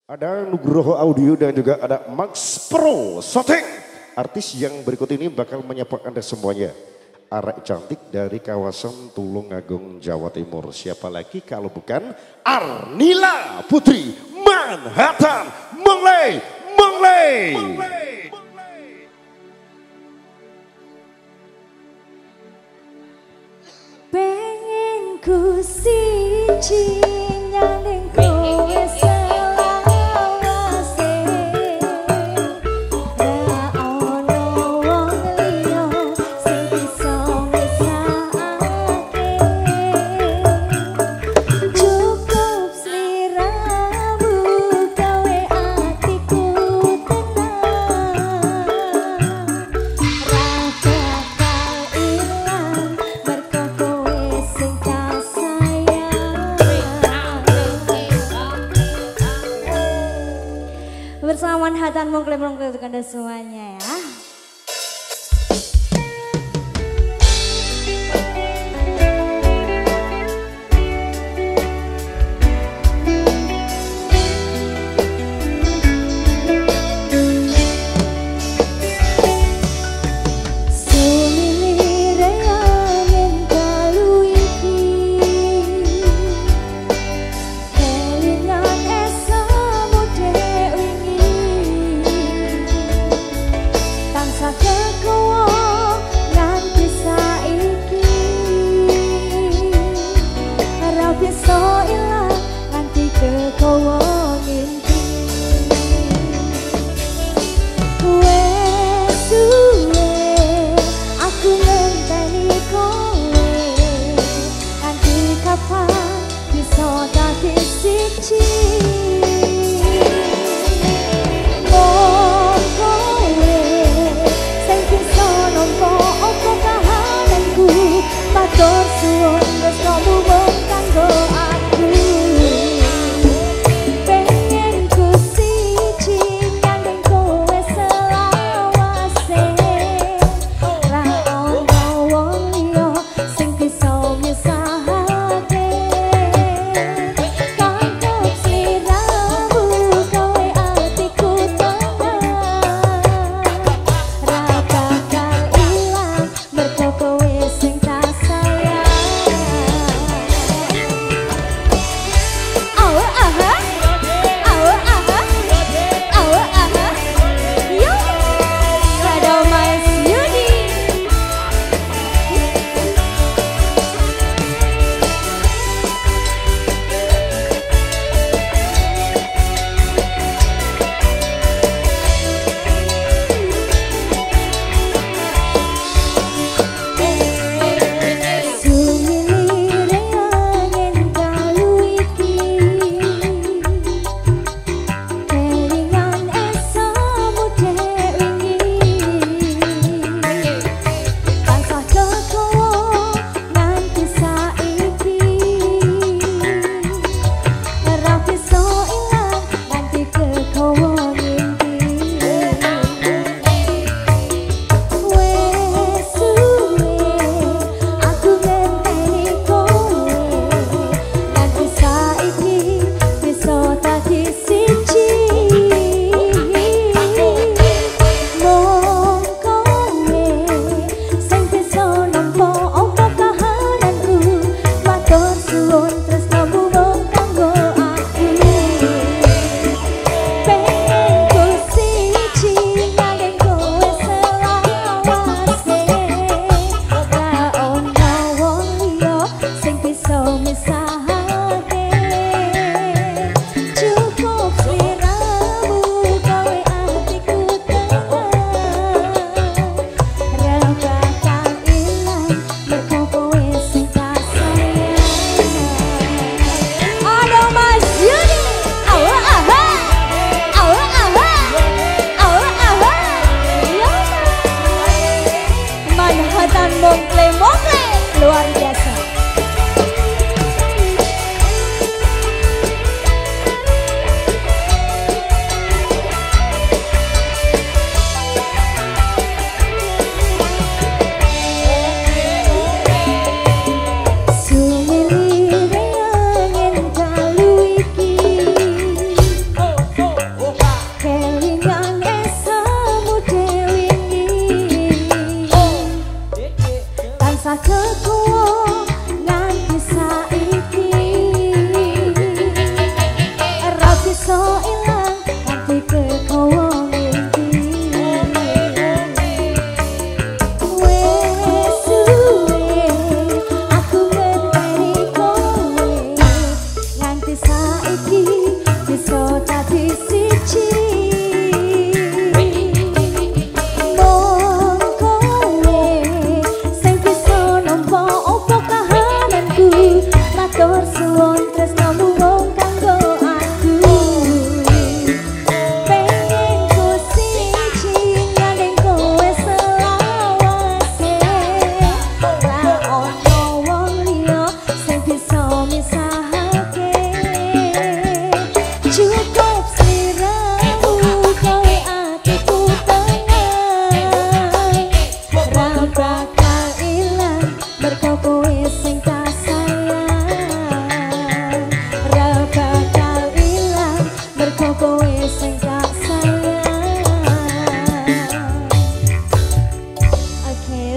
Ada Nugroho Audio dan juga ada Max Pro Shooting. Artis yang berikut ini bakal menyapa Anda semuanya. Arek cantik dari kawasan Tulungagung, Jawa Timur. Siapa lagi kalau bukan Arnila Putri Manhattan Menglay. Pengen ku siji nyaning kowe selawase, ra ono wong liya sing bisa ngesake. Cukup sliramu gawe atiku tenang, ra bakal ilang merko kowe sing kasayang. Bersama Manhattan mengklaim untuk Anda semuanya ya.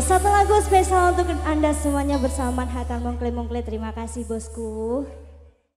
Satu lagu spesial untuk Anda semuanya bersama Manhattan Mongkle Mongkle. Terima kasih bosku.